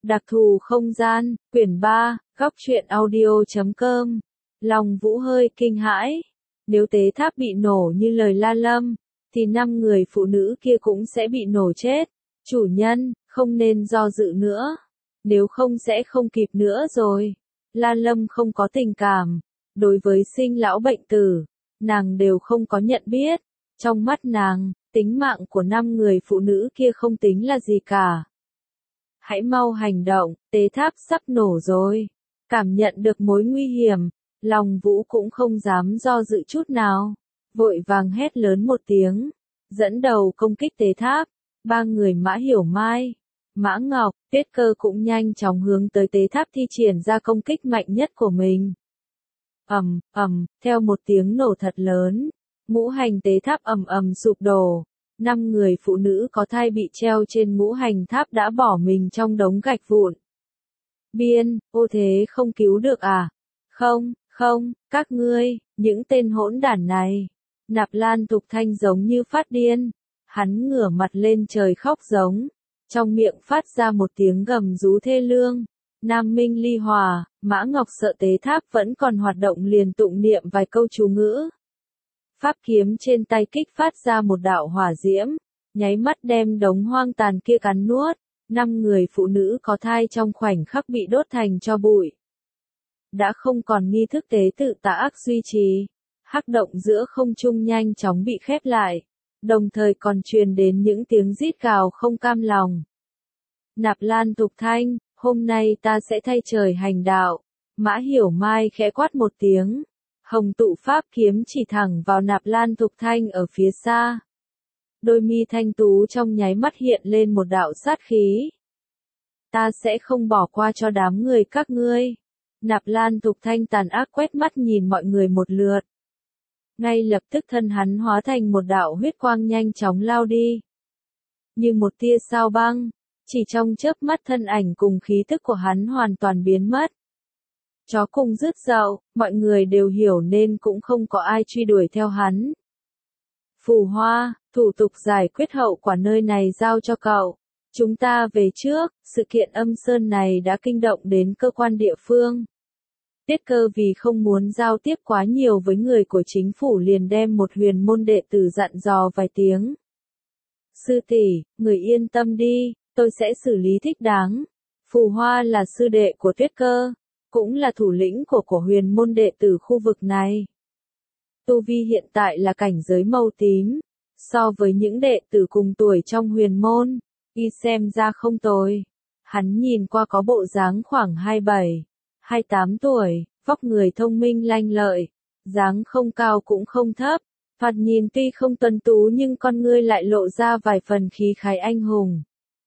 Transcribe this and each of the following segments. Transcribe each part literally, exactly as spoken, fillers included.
Đặc thù không gian, quyển ba, góc truyện audio chấm com. Long Vũ hơi kinh hãi. Nếu tế tháp bị nổ như lời La Lâm, thì năm người phụ nữ kia cũng sẽ bị nổ chết. Chủ nhân, không nên do dự nữa. Nếu không sẽ không kịp nữa rồi. La Lâm không có tình cảm. Đối với sinh lão bệnh tử, nàng đều không có nhận biết. Trong mắt nàng, tính mạng của năm người phụ nữ kia không tính là gì cả. Hãy mau hành động, tế tháp sắp nổ rồi. Cảm nhận được mối nguy hiểm, Long Vũ cũng không dám do dự chút nào. Vội vàng hét lớn một tiếng, dẫn đầu công kích tế tháp. Ba người Mã Hiểu Mai, Mã Ngọc, Tuyết Cơ cũng nhanh chóng hướng tới tế tháp thi triển ra công kích mạnh nhất của mình. Ầm, ầm, theo một tiếng nổ thật lớn, ngũ hành tế tháp ầm ầm sụp đổ. Năm người phụ nữ có thai bị treo trên ngũ hành tháp đã bỏ mình trong đống gạch vụn. Biên, ô thế không cứu được à? Không, không, các ngươi, những tên hỗn đản này. Nạp Lan Tục Thanh giống như phát điên. Hắn ngửa mặt lên trời khóc giống. Trong miệng phát ra một tiếng gầm rú thê lương. Nam Minh Ly Hòa, Mã Ngọc sợ tế tháp vẫn còn hoạt động liền tụng niệm vài câu chú ngữ. Pháp kiếm trên tay kích phát ra một đạo hỏa diễm, nháy mắt đem đống hoang tàn kia cắn nuốt. Năm người phụ nữ có thai trong khoảnh khắc bị đốt thành tro bụi. Đã không còn nghi thức tế tự tà ác duy trì. Hắc động giữa không trung nhanh chóng bị khép lại, đồng thời còn truyền đến những tiếng rít gào không cam lòng. Nạp Lan Tục Thanh, hôm nay ta sẽ thay trời hành đạo. Mã Hiểu Mai khẽ quát một tiếng. Hồng tụ pháp kiếm chỉ thẳng vào Nạp Lan Tục Thanh ở phía xa. Đôi mi thanh tú trong nháy mắt hiện lên một đạo sát khí. Ta sẽ không bỏ qua cho đám người các ngươi. Nạp Lan Tục Thanh tàn ác quét mắt nhìn mọi người một lượt. Ngay lập tức thân hắn hóa thành một đạo huyết quang nhanh chóng lao đi. Như một tia sao băng, chỉ trong chớp mắt thân ảnh cùng khí tức của hắn hoàn toàn biến mất. Chó cùng rứt dậu, mọi người đều hiểu nên cũng không có ai truy đuổi theo hắn. Phù Hoa, thủ tục giải quyết hậu quả nơi này giao cho cậu. Chúng ta về trước, sự kiện Âm Sơn này đã kinh động đến cơ quan địa phương. Tuyết Cơ vì không muốn giao tiếp quá nhiều với người của chính phủ liền đem một huyền môn đệ tử dặn dò vài tiếng. Sư tỷ, người yên tâm đi, tôi sẽ xử lý thích đáng. Phù Hoa là sư đệ của Tuyết Cơ, cũng là thủ lĩnh của của huyền môn đệ tử khu vực này. Tu vi hiện tại là cảnh giới màu tím, so với những đệ tử cùng tuổi trong huyền môn, y xem ra không tồi. Hắn nhìn qua có bộ dáng khoảng hai mươi bảy, hai mươi tám tuổi, vóc người thông minh lanh lợi, dáng không cao cũng không thấp, thoạt nhìn tuy không tuấn tú nhưng con ngươi lại lộ ra vài phần khí khái anh hùng.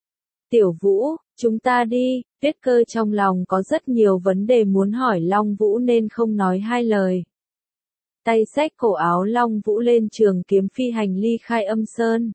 Tiểu Vũ, chúng ta đi. Tuyết Cơ trong lòng có rất nhiều vấn đề muốn hỏi Long Vũ nên không nói hai lời. Tay xách cổ áo Long Vũ lên trường kiếm phi hành ly khai Âm Sơn.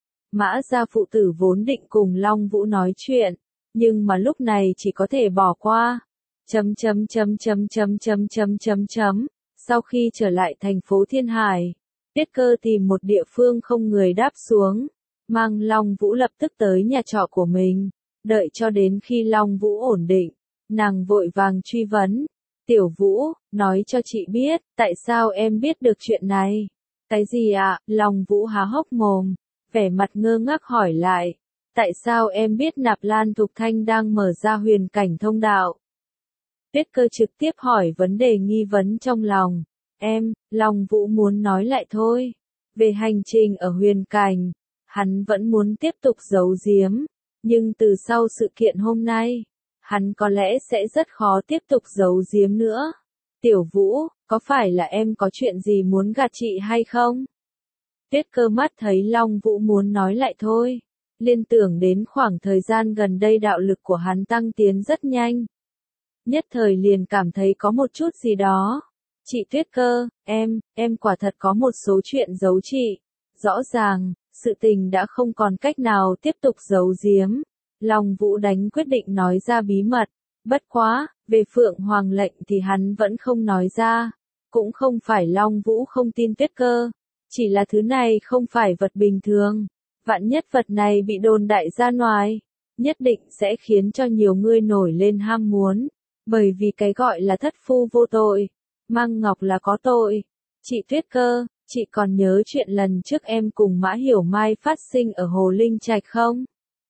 Mã gia phụ tử vốn định cùng Long Vũ nói chuyện, nhưng mà lúc này chỉ có thể bỏ qua. Chấm chấm chấm chấm chấm chấm chấm chấm chấm. Sau khi trở lại thành phố Thiên Hải, Tuyết Cơ tìm một địa phương không người đáp xuống, mang Long Vũ lập tức tới nhà trọ của mình. Đợi cho đến khi Long Vũ ổn định, nàng vội vàng truy vấn. Tiểu Vũ, nói cho chị biết, tại sao em biết được chuyện này? Cái gì ạ? À? Long Vũ há hốc mồm, vẻ mặt ngơ ngác hỏi lại. Tại sao em biết Nạp Lan Tục Thanh đang mở ra huyền cảnh thông đạo? Tuyết Cơ trực tiếp hỏi vấn đề nghi vấn trong lòng. Em, Long Vũ muốn nói lại thôi. Về hành trình ở huyền cảnh, hắn vẫn muốn tiếp tục giấu giếm. Nhưng từ sau sự kiện hôm nay, hắn có lẽ sẽ rất khó tiếp tục giấu giếm nữa. Tiểu Vũ, có phải là em có chuyện gì muốn gạt chị hay không? Tuyết Cơ mắt thấy Long Vũ muốn nói lại thôi. Liên tưởng đến khoảng thời gian gần đây đạo lực của hắn tăng tiến rất nhanh. Nhất thời liền cảm thấy có một chút gì đó. Chị Tuyết Cơ, em, em quả thật có một số chuyện giấu chị. Rõ ràng, sự tình đã không còn cách nào tiếp tục giấu giếm. Long Vũ đánh quyết định nói ra bí mật. Bất quá, về Phượng Hoàng lệnh thì hắn vẫn không nói ra. Cũng không phải Long Vũ không tin Tuyết Cơ. Chỉ là thứ này không phải vật bình thường. Vạn nhất vật này bị đồn đại ra ngoài. nhất định sẽ khiến cho nhiều người nổi lên ham muốn, bởi vì cái gọi là thất phu vô tội, mang ngọc là có tội. Chị Tuyết Cơ, chị còn nhớ chuyện lần trước em cùng Mã Hiểu Mai phát sinh ở Hồ Linh Trạch không?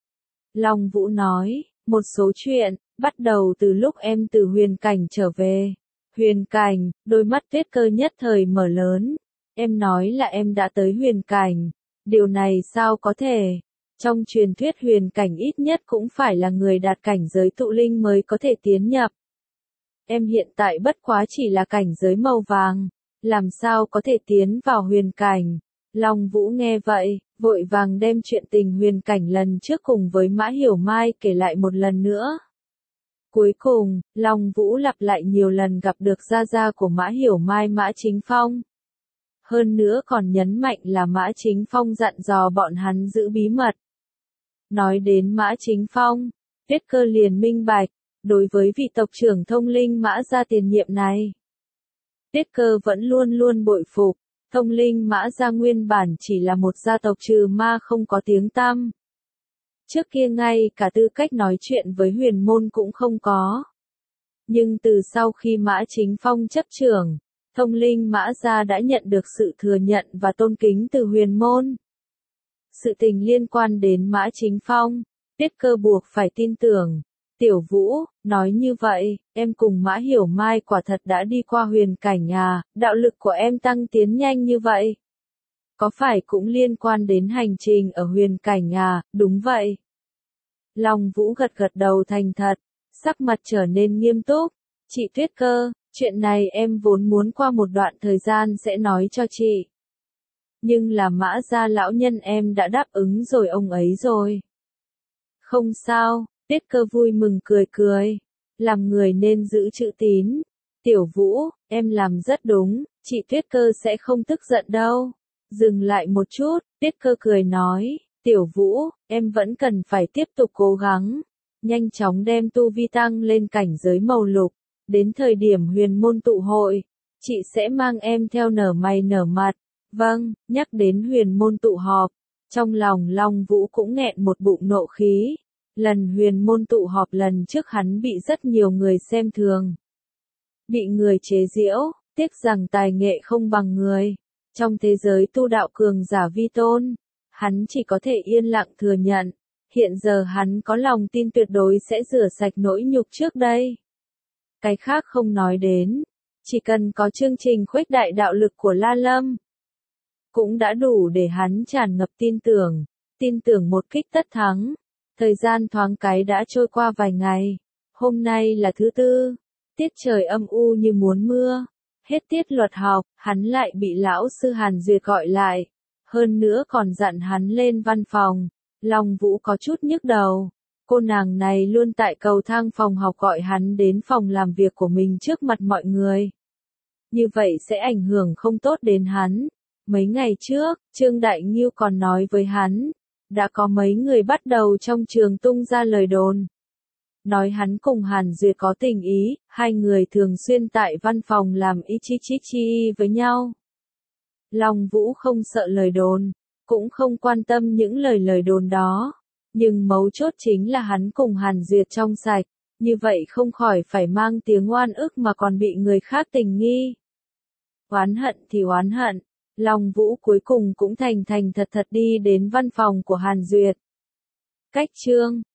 Long Vũ nói, một số chuyện, bắt đầu từ lúc em từ Huyền Cảnh trở về. Huyền Cảnh, đôi mắt Tuyết Cơ nhất thời mở lớn. Em nói là em đã tới Huyền Cảnh. Điều này sao có thể? Trong truyền thuyết Huyền Cảnh ít nhất cũng phải là người đạt cảnh giới tụ linh mới có thể tiến nhập. Em hiện tại bất quá chỉ là cảnh giới màu vàng, làm sao có thể tiến vào Huyền Cảnh? Long Vũ nghe vậy, vội vàng đem chuyện tình Huyền Cảnh lần trước cùng với Mã Hiểu Mai kể lại một lần nữa. Cuối cùng, Long Vũ lặp lại nhiều lần gặp được gia gia của Mã Hiểu Mai Mã Chính Phong. Hơn nữa còn nhấn mạnh là Mã Chính Phong dặn dò bọn hắn giữ bí mật. Nói đến Mã Chính Phong, Tuyết Cơ liền minh bạch, đối với vị tộc trưởng thông linh Mã gia tiền nhiệm này. Tuyết Cơ vẫn luôn luôn bội phục, thông linh Mã gia nguyên bản chỉ là một gia tộc trừ ma không có tiếng tăm. Trước kia ngay cả tư cách nói chuyện với huyền môn cũng không có. Nhưng từ sau khi Mã Chính Phong chấp trưởng, thông linh Mã gia đã nhận được sự thừa nhận và tôn kính từ huyền môn. Sự tình liên quan đến Mã Chính Phong, Tuyết Cơ buộc phải tin tưởng. Tiểu Vũ, nói như vậy, em cùng Mã Hiểu Mai quả thật đã đi qua Huyền Cảnh à, đạo lực của em tăng tiến nhanh như vậy. Có phải cũng liên quan đến hành trình ở Huyền Cảnh à, đúng vậy. Long Vũ gật gật đầu thành thật, sắc mặt trở nên nghiêm túc. Chị Tuyết Cơ, chuyện này em vốn muốn qua một đoạn thời gian sẽ nói cho chị. Nhưng là Mã gia lão nhân em đã đáp ứng rồi ông ấy rồi. Không sao, Tuyết Cơ vui mừng cười cười. Làm người nên giữ chữ tín. Tiểu Vũ, em làm rất đúng, chị Tuyết Cơ sẽ không tức giận đâu. Dừng lại một chút, Tuyết Cơ cười nói, Tiểu Vũ, em vẫn cần phải tiếp tục cố gắng. Nhanh chóng đem tu vi tăng lên cảnh giới màu lục. Đến thời điểm huyền môn tụ hội, chị sẽ mang em theo nở mày nở mặt. Vâng, nhắc đến huyền môn tụ họp, trong lòng Long Vũ cũng nghẹn một bụng nộ khí. Lần huyền môn tụ họp lần trước hắn bị rất nhiều người xem thường. Bị người chế giễu, tiếc rằng tài nghệ không bằng người. Trong thế giới tu đạo cường giả vi tôn, hắn chỉ có thể yên lặng thừa nhận. Hiện giờ hắn có lòng tin tuyệt đối sẽ rửa sạch nỗi nhục trước đây. Cái khác không nói đến, chỉ cần có chương trình khuếch đại đạo lực của La Lâm, cũng đã đủ để hắn tràn ngập tin tưởng, tin tưởng một kích tất thắng. Thời gian thoáng cái đã trôi qua vài ngày, hôm nay là thứ tư, tiết trời âm u như muốn mưa, hết tiết luật học, hắn lại bị lão sư Hàn Duyệt gọi lại, hơn nữa còn dặn hắn lên văn phòng. Long Vũ có chút nhức đầu, cô nàng này luôn tại cầu thang phòng học gọi hắn đến phòng làm việc của mình trước mặt mọi người. Như vậy sẽ ảnh hưởng không tốt đến hắn. Mấy ngày trước, Trương Đại Nghiêu còn nói với hắn, đã có mấy người bắt đầu trong trường tung ra lời đồn. Nói hắn cùng Hàn Duyệt có tình ý, hai người thường xuyên tại văn phòng làm y chi chi chi với nhau. Long Vũ không sợ lời đồn, cũng không quan tâm những lời lời đồn đó. Nhưng mấu chốt chính là hắn cùng Hàn Duyệt trong sạch, như vậy không khỏi phải mang tiếng oan ức mà còn bị người khác tình nghi. Oán hận thì oán hận, Long Vũ cuối cùng cũng thành thành thật thật đi đến văn phòng của Hàn Duyệt. Cách chương